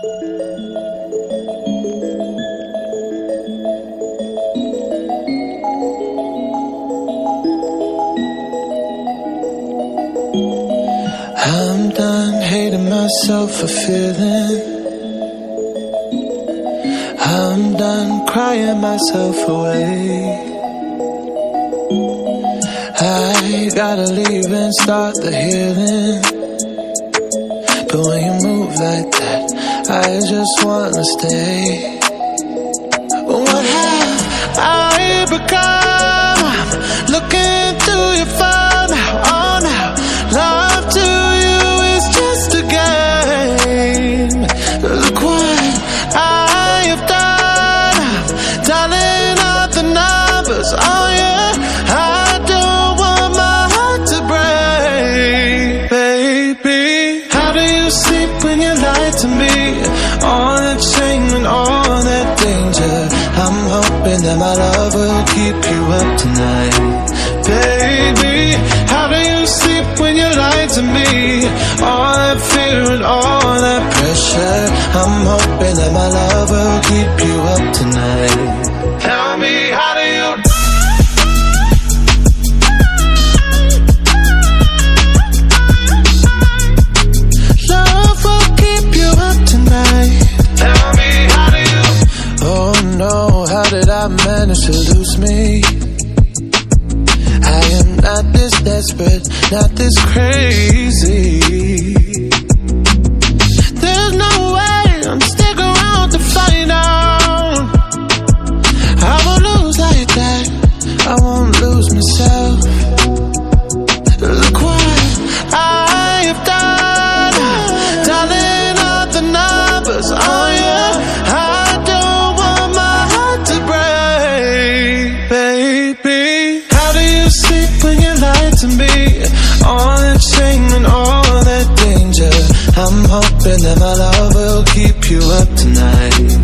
I'm done hating myself for feeling. I'm done crying myself away. I gotta leave and start the healing. But when you move like that, I just wanna stay. What have I become? I'm looking through your phone now, oh now. Love to you is just a game. Look what I have done. I'm dialing up the numbers, oh yeah. I don't want my heart to break. Baby, how do you sleep when you lie to me? All that shame and all that danger. I'm hoping that my love will keep you up tonight. Baby, how do you sleep when you lie to me? All that fear and all that pressure. I'm hoping that my love will keep you up tonight. Tell me, how do you? Love will keep you up tonight. Tell me, how do you? Oh no, how did I manage to lose me? I am not this desperate, not this crazy. There's no way I'm sticking around to find out. I won't lose like that, I won't lose myself. Look what I have done, dialing up the numbers, oh yeah. I don't want my heart to break, baby. How do you sleep when you lie to me? All that shame and all that danger. I'm hoping that my love will keep you up tonight.